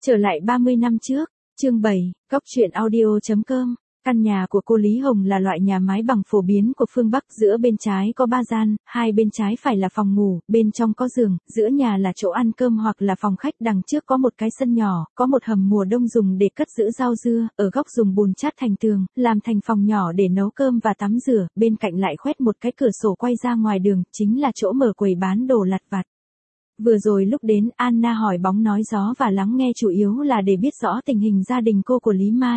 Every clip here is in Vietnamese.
Trở lại 30 năm trước, chương 7, Góc truyện audio.com. Căn nhà của cô Lý Hồng là loại nhà mái bằng phổ biến của phương Bắc, giữa bên trái có 3 gian, hai bên trái phải là phòng ngủ, bên trong có giường, giữa nhà là chỗ ăn cơm hoặc là phòng khách, đằng trước có một cái sân nhỏ, có một hầm mùa đông dùng để cất giữ rau dưa, ở góc dùng bùn chát thành tường, làm thành phòng nhỏ để nấu cơm và tắm rửa, bên cạnh lại khoét một cái cửa sổ quay ra ngoài đường, chính là chỗ mở quầy bán đồ lặt vặt. Vừa rồi lúc đến, Anna hỏi bóng nói gió và lắng nghe chủ yếu là để biết rõ tình hình gia đình cô của Lý Mai.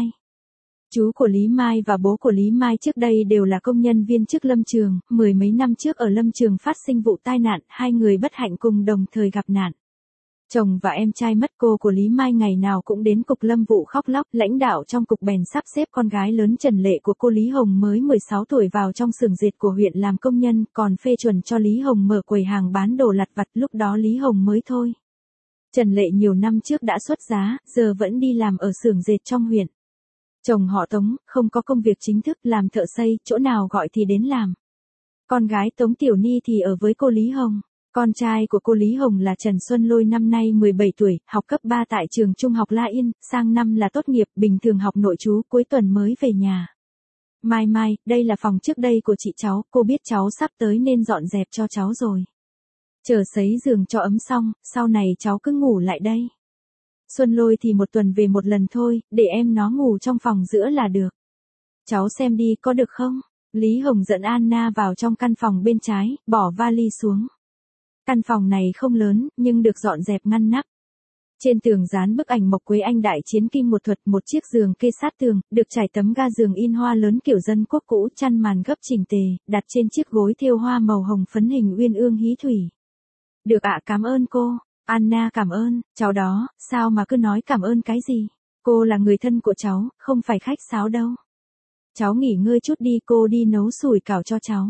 Chú của Lý Mai và bố của Lý Mai trước đây đều là công nhân viên chức lâm trường, mười mấy năm trước ở lâm trường phát sinh vụ tai nạn, hai người bất hạnh cùng đồng thời gặp nạn. Chồng và em trai mất, cô của Lý Mai ngày nào cũng đến cục lâm vụ khóc lóc, lãnh đạo trong cục bèn sắp xếp con gái lớn Trần Lệ của cô Lý Hồng mới 16 tuổi vào trong xưởng dệt của huyện làm công nhân, còn phê chuẩn cho Lý Hồng mở quầy hàng bán đồ lặt vặt, lúc đó Lý Hồng mới thôi. Trần Lệ nhiều năm trước đã xuất giá, giờ vẫn đi làm ở xưởng dệt trong huyện. Chồng họ Tống, không có công việc chính thức, làm thợ xây, chỗ nào gọi thì đến làm. Con gái Tống Tiểu Ni thì ở với cô Lý Hồng. Con trai của cô Lý Hồng là Trần Xuân Lôi, năm nay 17 tuổi, học cấp 3 tại trường trung học La Yên, sang năm là tốt nghiệp, bình thường học nội trú, cuối tuần mới về nhà. Mai Mai, đây là phòng trước đây của chị cháu, cô biết cháu sắp tới nên dọn dẹp cho cháu rồi. Chờ sấy giường cho ấm xong, sau này cháu cứ ngủ lại đây. Xuân Lôi thì một tuần về một lần thôi, để em nó ngủ trong phòng giữa là được. Cháu xem đi, có được không? Lý Hồng dẫn Anna vào trong căn phòng bên trái, bỏ vali xuống. Căn phòng này không lớn, nhưng được dọn dẹp ngăn nắp. Trên tường dán bức ảnh Mộc Quế Anh đại chiến kinh một thuật, một chiếc giường kê sát tường, được trải tấm ga giường in hoa lớn kiểu dân quốc cũ, chăn màn gấp chỉnh tề, đặt trên chiếc gối thêu hoa màu hồng phấn hình uyên ương hí thủy. Được ạ, cảm ơn cô. Anna cảm ơn, cháu đó, sao mà cứ nói cảm ơn cái gì? Cô là người thân của cháu, không phải khách sáo đâu. Cháu nghỉ ngơi chút đi, cô đi nấu sủi cảo cho cháu.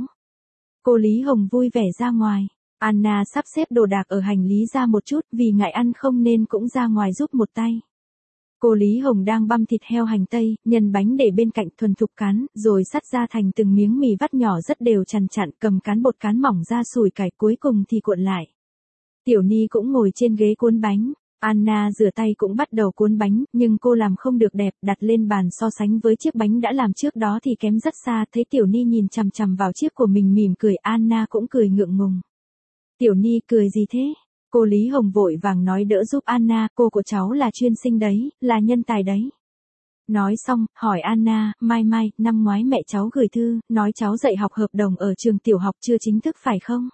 Cô Lý Hồng vui vẻ ra ngoài. Anna sắp xếp đồ đạc ở hành lý ra một chút, vì ngại ăn không nên cũng ra ngoài giúp một tay. Cô Lý Hồng đang băm thịt heo hành tây, nhân bánh để bên cạnh, thuần thục cán, rồi sắt ra thành từng miếng mì vắt nhỏ rất đều chằn chặn, cầm cán bột cán mỏng ra sủi cải, cuối cùng thì cuộn lại. Tiểu Ni cũng ngồi trên ghế cuốn bánh. Anna rửa tay cũng bắt đầu cuốn bánh, nhưng cô làm không được đẹp, đặt lên bàn so sánh với chiếc bánh đã làm trước đó thì kém rất xa, thấy Tiểu Ni nhìn chằm chằm vào chiếc của mình mỉm cười, Anna cũng cười ngượng ngùng. Tiểu Ni cười gì thế? Cô Lý Hồng vội vàng nói đỡ giúp Anna, cô của cháu là chuyên sinh đấy, là nhân tài đấy. Nói xong, hỏi Anna, Mai Mai, năm ngoái mẹ cháu gửi thư, nói cháu dạy học hợp đồng ở trường tiểu học chưa chính thức phải không?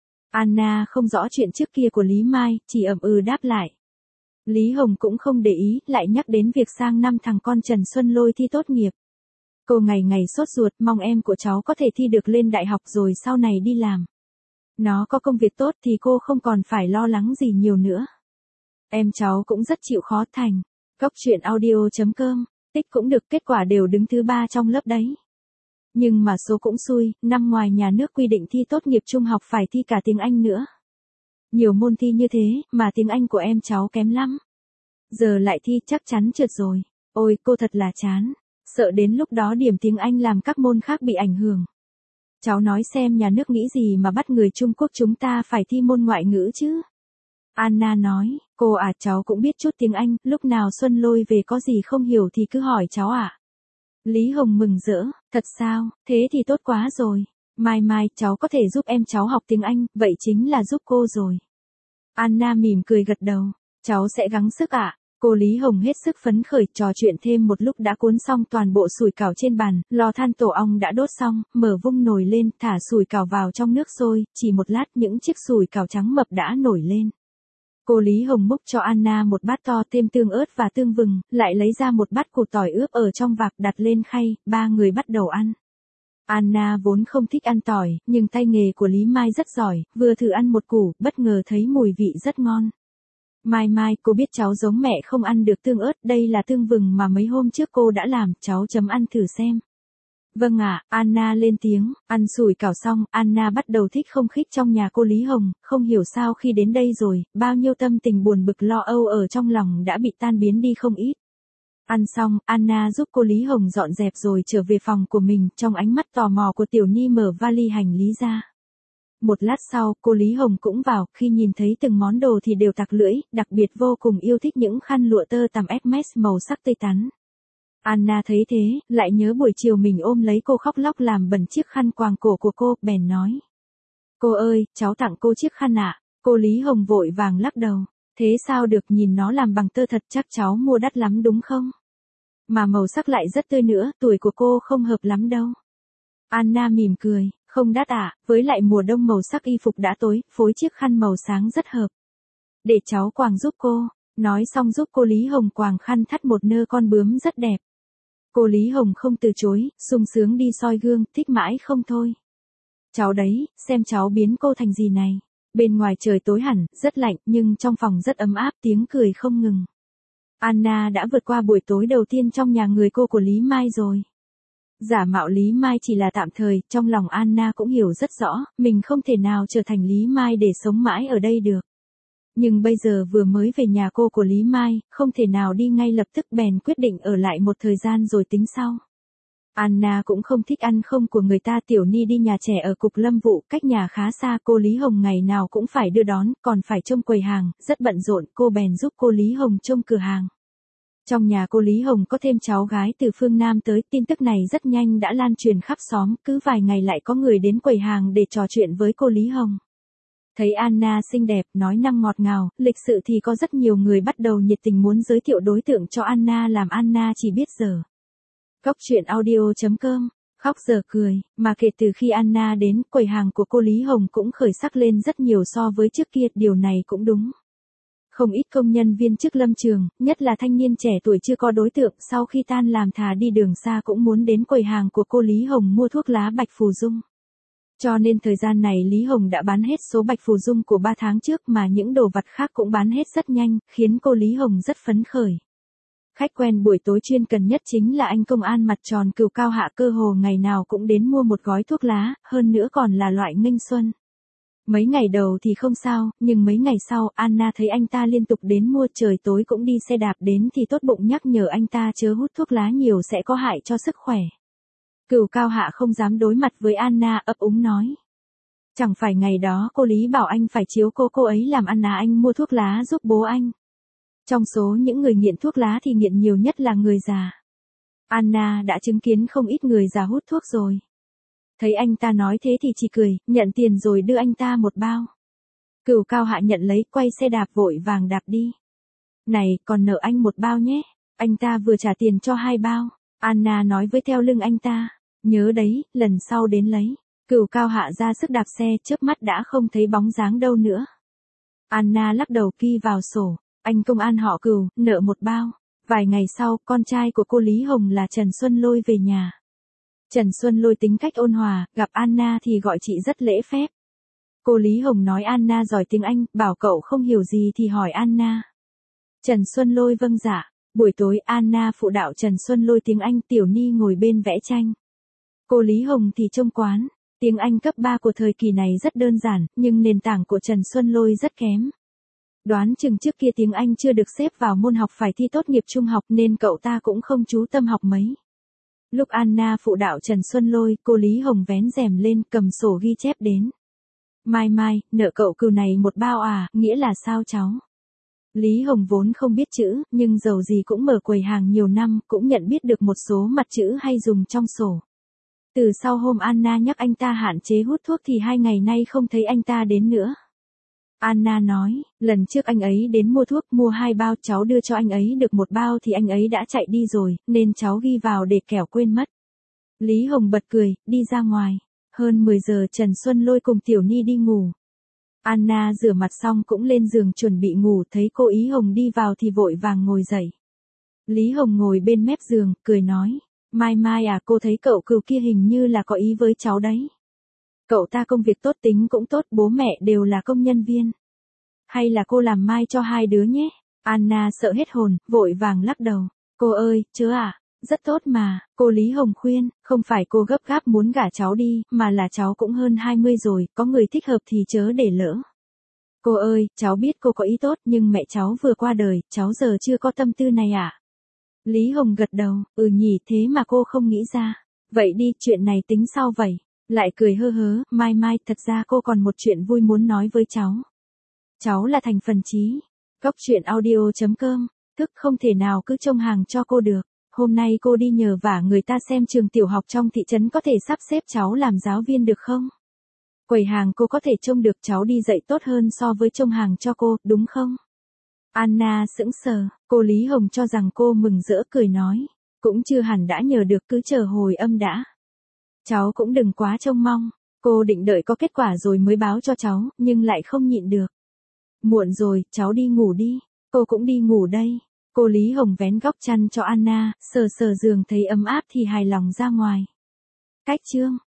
Anna không rõ chuyện trước kia của Lý Mai, chỉ ậm ừ đáp lại. Lý Hồng cũng không để ý, lại nhắc đến việc sang năm thằng con Trần Xuân Lôi thi tốt nghiệp. Cô ngày ngày sốt ruột, mong em của cháu có thể thi được lên đại học rồi sau này đi làm. Nó có công việc tốt thì cô không còn phải lo lắng gì nhiều nữa. Em cháu cũng rất chịu khó thành. Góc truyện audio.com, tích cũng được, kết quả đều đứng thứ 3 trong lớp đấy. Nhưng mà số cũng xui, năm ngoài nhà nước quy định thi tốt nghiệp trung học phải thi cả tiếng Anh nữa. Nhiều môn thi như thế, mà tiếng Anh của em cháu kém lắm. Giờ lại thi chắc chắn trượt rồi. Ôi, cô thật là chán. Sợ đến lúc đó điểm tiếng Anh làm các môn khác bị ảnh hưởng. Cháu nói xem nhà nước nghĩ gì mà bắt người Trung Quốc chúng ta phải thi môn ngoại ngữ chứ? Anna nói, cô à, cháu cũng biết chút tiếng Anh, lúc nào Xuân Lôi về có gì không hiểu thì cứ hỏi cháu ạ. Lý Hồng mừng rỡ, thật sao, thế thì tốt quá rồi. Mai Mai, cháu có thể giúp em cháu học tiếng Anh, vậy chính là giúp cô rồi. Anna mỉm cười gật đầu, cháu sẽ gắng sức ạ. Cô Lý Hồng hết sức phấn khởi, trò chuyện thêm một lúc đã cuốn xong toàn bộ sủi cảo trên bàn, lò than tổ ong đã đốt xong, mở vung nồi lên, thả sủi cảo vào trong nước sôi, chỉ một lát những chiếc sủi cảo trắng mập đã nổi lên. Cô Lý Hồng múc cho Anna một bát to thêm tương ớt và tương vừng, lại lấy ra một bát củ tỏi ướp ở trong vạc đặt lên khay, ba người bắt đầu ăn. Anna vốn không thích ăn tỏi, nhưng tay nghề của Lý Mai rất giỏi, vừa thử ăn một củ, bất ngờ thấy mùi vị rất ngon. Mai Mai, cô biết cháu giống mẹ không ăn được tương ớt, đây là tương vừng mà mấy hôm trước cô đã làm, cháu chấm ăn thử xem. Vâng ạ, Anna lên tiếng, ăn sủi cảo xong, Anna bắt đầu thích không khích trong nhà cô Lý Hồng, không hiểu sao khi đến đây rồi, bao nhiêu tâm tình buồn bực lo âu ở trong lòng đã bị tan biến đi không ít. Ăn xong, Anna giúp cô Lý Hồng dọn dẹp rồi trở về phòng của mình, trong ánh mắt tò mò của Tiểu Ni mở vali hành lý ra. Một lát sau, cô Lý Hồng cũng vào, khi nhìn thấy từng món đồ thì đều tặc lưỡi, đặc biệt vô cùng yêu thích những khăn lụa tơ tằm Hermes màu sắc tươi tắn. Anna thấy thế, lại nhớ buổi chiều mình ôm lấy cô khóc lóc làm bẩn chiếc khăn quàng cổ của cô, bèn nói. Cô ơi, cháu tặng cô chiếc khăn ạ. Cô Lý Hồng vội vàng lắc đầu. Thế sao được, nhìn nó làm bằng tơ thật, chắc cháu mua đắt lắm đúng không? Mà màu sắc lại rất tươi nữa, tuổi của cô không hợp lắm đâu. Anna mỉm cười, không đắt ạ, với lại mùa đông màu sắc y phục đã tối, phối chiếc khăn màu sáng rất hợp. Để cháu quàng giúp cô. Nói xong giúp cô Lý Hồng quàng khăn thắt một nơ con bướm rất đẹp. Cô Lý Hồng không từ chối, sung sướng đi soi gương, thích mãi không thôi. Cháu đấy, xem cháu biến cô thành gì này. Bên ngoài trời tối hẳn, rất lạnh, nhưng trong phòng rất ấm áp, tiếng cười không ngừng. Anna đã vượt qua buổi tối đầu tiên trong nhà người cô của Lý Mai rồi. Giả mạo Lý Mai chỉ là tạm thời, trong lòng Anna cũng hiểu rất rõ, mình không thể nào trở thành Lý Mai để sống mãi ở đây được. Nhưng bây giờ vừa mới về nhà cô của Lý Mai, không thể nào đi ngay lập tức, bèn quyết định ở lại một thời gian rồi tính sau. Anna cũng không thích ăn không của người ta. Tiểu Ni đi nhà trẻ ở cục lâm vụ, cách nhà khá xa, cô Lý Hồng ngày nào cũng phải đưa đón, còn phải trông quầy hàng, rất bận rộn, cô bèn giúp cô Lý Hồng trông cửa hàng. Trong nhà cô Lý Hồng có thêm cháu gái từ phương Nam tới, tin tức này rất nhanh đã lan truyền khắp xóm, cứ vài ngày lại có người đến quầy hàng để trò chuyện với cô Lý Hồng. Thấy Anna xinh đẹp, nói năng ngọt ngào, lịch sự thì có rất nhiều người bắt đầu nhiệt tình muốn giới thiệu đối tượng cho Anna, làm Anna chỉ biết giờ. Cóc truyện audio.com, khóc giờ cười, mà kể từ khi Anna đến, quầy hàng của cô Lý Hồng cũng khởi sắc lên rất nhiều so với trước kia, điều này cũng đúng. Không ít công nhân viên chức lâm trường, nhất là thanh niên trẻ tuổi chưa có đối tượng, sau khi tan làm thà đi đường xa cũng muốn đến quầy hàng của cô Lý Hồng mua thuốc lá Bạch Phù Dung. Cho nên thời gian này Lý Hồng đã bán hết số Bạch Phù Dung của 3 tháng trước, mà những đồ vật khác cũng bán hết rất nhanh, khiến cô Lý Hồng rất phấn khởi. Khách quen buổi tối chuyên cần nhất chính là anh công an mặt tròn Cửu Cao Hạ, cơ hồ ngày nào cũng đến mua một gói thuốc lá, hơn nữa còn là loại nghênh xuân. Mấy ngày đầu thì không sao, nhưng mấy ngày sau, Anna thấy anh ta liên tục đến mua, trời tối cũng đi xe đạp đến thì tốt bụng nhắc nhở anh ta chớ hút thuốc lá nhiều sẽ có hại cho sức khỏe. Cửu Cao Hạ không dám đối mặt với Anna, ấp úng nói. Chẳng phải ngày đó cô Lý bảo anh phải chiếu cô ấy làm ăn à, anh mua thuốc lá giúp bố anh. Trong số những người nghiện thuốc lá thì nghiện nhiều nhất là người già. Anna đã chứng kiến không ít người già hút thuốc rồi. Thấy anh ta nói thế thì chỉ cười, nhận tiền rồi đưa anh ta một bao. Cửu Cao Hạ nhận lấy, quay xe đạp vội vàng đạp đi. Này, còn nợ anh một bao nhé. Anh ta vừa trả tiền cho 2 bao. Anna nói với theo lưng anh ta. Nhớ đấy, lần sau đến lấy. Cửu Cao Hạ ra sức đạp xe, chớp mắt đã không thấy bóng dáng đâu nữa. Anna lắc đầu ghi vào sổ. Anh công an họ Cửu, nợ một bao. Vài ngày sau, con trai của cô Lý Hồng là Trần Xuân Lôi về nhà. Trần Xuân Lôi tính cách ôn hòa, gặp Anna thì gọi chị rất lễ phép. Cô Lý Hồng nói Anna giỏi tiếng Anh, bảo cậu không hiểu gì thì hỏi Anna. Trần Xuân Lôi vâng dạ. Buổi tối Anna phụ đạo Trần Xuân Lôi tiếng Anh, Tiểu Ni ngồi bên vẽ tranh. Cô Lý Hồng thì trông quán. Tiếng Anh cấp 3 của thời kỳ này rất đơn giản, nhưng nền tảng của Trần Xuân Lôi rất kém. Đoán chừng trước kia tiếng Anh chưa được xếp vào môn học phải thi tốt nghiệp trung học nên cậu ta cũng không chú tâm học mấy. Lúc Anna phụ đạo Trần Xuân Lôi, cô Lý Hồng vén rèm lên cầm sổ ghi chép đến. Mai Mai, nợ cậu Cửu này một bao à, nghĩa là sao cháu? Lý Hồng vốn không biết chữ, nhưng dầu gì cũng mở quầy hàng nhiều năm, cũng nhận biết được một số mặt chữ hay dùng trong sổ. Từ sau hôm Anna nhắc anh ta hạn chế hút thuốc thì 2 ngày nay không thấy anh ta đến nữa. Anna nói, lần trước anh ấy đến mua thuốc, mua 2 bao, cháu đưa cho anh ấy được 1 bao thì anh ấy đã chạy đi rồi, nên cháu ghi vào để kẻo quên mất. Lý Hồng bật cười, đi ra ngoài. Hơn 10 giờ Trần Xuân Lôi cùng Tiểu Ni đi ngủ. Anna rửa mặt xong cũng lên giường chuẩn bị ngủ, thấy cô Ý Hồng đi vào thì vội vàng ngồi dậy. Lý Hồng ngồi bên mép giường, cười nói, Mai Mai à, cô thấy cậu Cửu kia hình như là có ý với cháu đấy. Cậu ta công việc tốt, tính cũng tốt, bố mẹ đều là công nhân viên. Hay là cô làm mai cho 2 đứa nhé. Anna sợ hết hồn, vội vàng lắc đầu. Cô ơi, chớ à, rất tốt mà. Cô Lý Hồng khuyên, không phải cô gấp gáp muốn gả cháu đi, mà là cháu cũng hơn 20 rồi, có người thích hợp thì chớ để lỡ. Cô ơi, cháu biết cô có ý tốt, nhưng mẹ cháu vừa qua đời, cháu giờ chưa có tâm tư này à? Lý Hồng gật đầu, nhỉ, thế mà cô không nghĩ ra. Vậy đi, chuyện này tính sau vậy. Lại cười hơ hớ, Mai Mai, thật ra cô còn một chuyện vui muốn nói với cháu. Cháu là thành phần trí. Góc chuyện audio.com, thức không thể nào cứ trông hàng cho cô được. Hôm nay cô đi nhờ vả người ta xem trường tiểu học trong thị trấn có thể sắp xếp cháu làm giáo viên được không? Quầy hàng cô có thể trông được cháu đi dạy tốt hơn so với trông hàng cho cô, đúng không? Anna sững sờ, cô Lý Hồng cho rằng cô mừng rỡ cười nói. Cũng chưa hẳn đã nhờ được, cứ chờ hồi âm đã. Cháu cũng đừng quá trông mong, cô định đợi có kết quả rồi mới báo cho cháu, nhưng lại không nhịn được. Muộn rồi, cháu đi ngủ đi, cô cũng đi ngủ đây. Cô Lý Hồng vén góc chăn cho Anna, sờ sờ giường thấy ấm áp thì hài lòng ra ngoài. Cách chương